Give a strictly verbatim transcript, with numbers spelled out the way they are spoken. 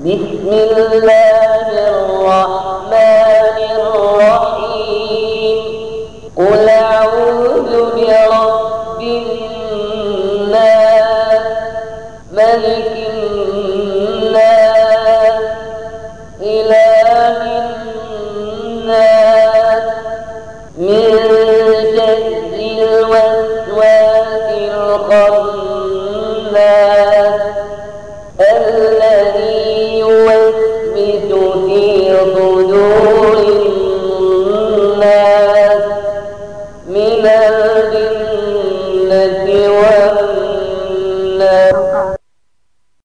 بسم الله الرحمن الرحيم قل أعوذ برب الناس ملك الناس إله الناس من شر